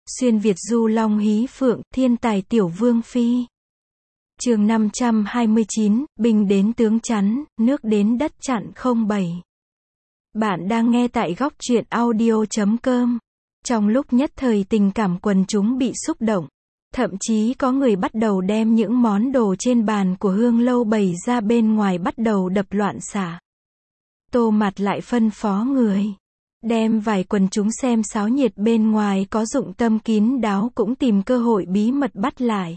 Xuyên Việt du long hí phượng, thiên tài tiểu vương phi. Chương 529, binh đến tướng chắn, nước đến đất chặn 07. Bạn đang nghe tại góc truyện audio.com. Trong lúc nhất thời tình cảm quần chúng bị xúc động, thậm chí có người bắt đầu đem những món đồ trên bàn của Hương Lâu bày ra bên ngoài bắt đầu đập loạn xả. Tô Mạt lại phân phó người đem vài quần chúng xem sáo nhiệt bên ngoài có dụng tâm kín đáo cũng tìm cơ hội bí mật bắt lại.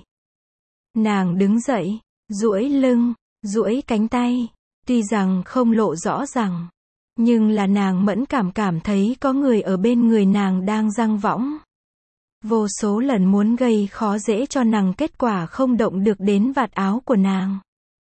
Nàng đứng dậy, duỗi lưng, duỗi cánh tay, tuy rằng không lộ rõ ràng, nhưng là nàng mẫn cảm thấy có người ở bên người nàng đang giăng võng. Vô số lần muốn gây khó dễ cho nàng, kết quả không động được đến vạt áo của nàng.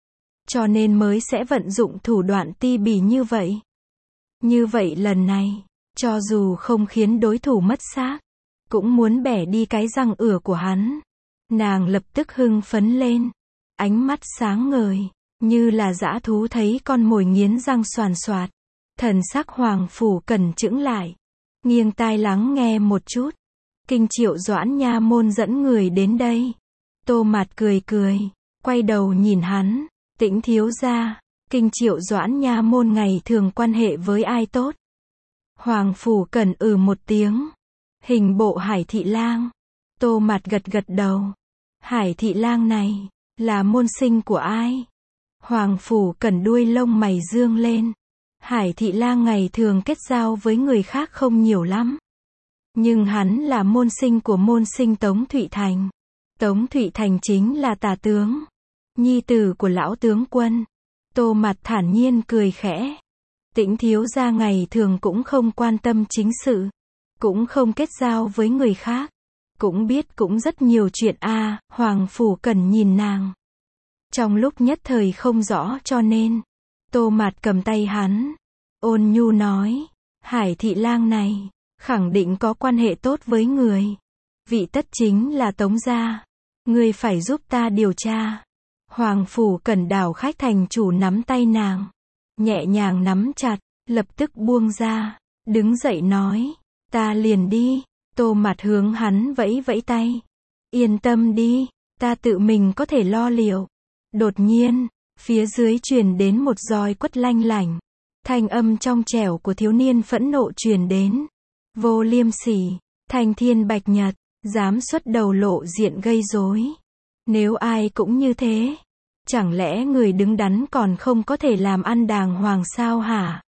Cho nên mới sẽ vận dụng thủ đoạn ti bỉ như vậy. Như vậy lần này, cho dù không khiến đối thủ mất xác, cũng muốn bẻ đi cái răng ửa của hắn. Nàng lập tức hưng phấn lên, ánh mắt sáng ngời, như là dã thú thấy con mồi nghiến răng xoàn xoạt. Thần sắc Hoàng Phủ Cẩn chững lại, nghiêng tai lắng nghe một chút. Kinh Triệu Doãn nha môn dẫn người đến đây. Tô Mạt cười, quay đầu nhìn hắn, Tĩnh thiếu gia, Kinh Triệu Doãn nha môn ngày thường quan hệ với ai tốt? Hoàng Phủ Cẩn một tiếng. Hình bộ Hải Thị Lang. Tô Mạt gật đầu. Hải Thị Lang này, là môn sinh của ai? Hoàng Phủ Cẩn đuôi lông mày dương lên. Hải Thị Lang ngày thường kết giao với người khác không nhiều lắm. Nhưng hắn là môn sinh của môn sinh Tống Thụy Thành. Tống Thụy Thành chính là tả tướng, nhi tử của lão tướng quân. Tô Mạt thản nhiên cười khẽ. Tĩnh thiếu gia ngày thường cũng không quan tâm chính sự, cũng không kết giao với người khác, cũng biết cũng rất nhiều chuyện a. Hoàng Phủ Cẩn nhìn nàng, trong lúc nhất thời không rõ cho nên, Tô Mạt cầm tay hắn, ôn nhu nói, Hải Thị Lang này, khẳng định có quan hệ tốt với người. Vị tất chính là Tống gia. Ngươi phải giúp ta điều tra. Hoàng Phủ Cẩn đảo khách thành chủ nắm tay nàng, nhẹ nhàng nắm chặt, lập tức buông ra, đứng dậy nói, ta liền đi. Tô Mạt hướng hắn vẫy vẫy tay. Yên tâm đi, ta tự mình có thể lo liệu. Đột nhiên, phía dưới truyền đến một roi quất lanh lảnh. Thanh âm trong trẻo của thiếu niên phẫn nộ truyền đến. Vô liêm sỉ, Thanh Thiên Bạch Nhật, dám xuất đầu lộ diện gây rối. Nếu ai cũng như thế, chẳng lẽ người đứng đắn còn không có thể làm ăn đàng hoàng sao hả?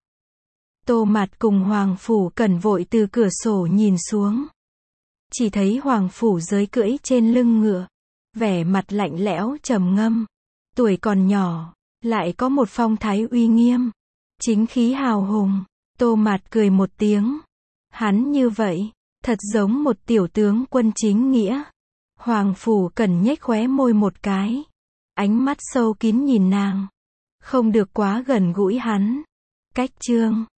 Tô Mạt cùng Hoàng Phủ Cẩn vội từ cửa sổ nhìn xuống. Chỉ thấy Hoàng Phủ Giới cưỡi trên lưng ngựa, vẻ mặt lạnh lẽo trầm ngâm. Tuổi còn nhỏ, lại có một phong thái uy nghiêm, chính khí hào hùng. Tô Mạt cười một tiếng. Hắn như vậy, thật giống một tiểu tướng quân chính nghĩa. Hoàng Phủ Cẩn nhếch khóe môi một cái, ánh mắt sâu kín nhìn nàng, không được quá gần gũi hắn. Cách chương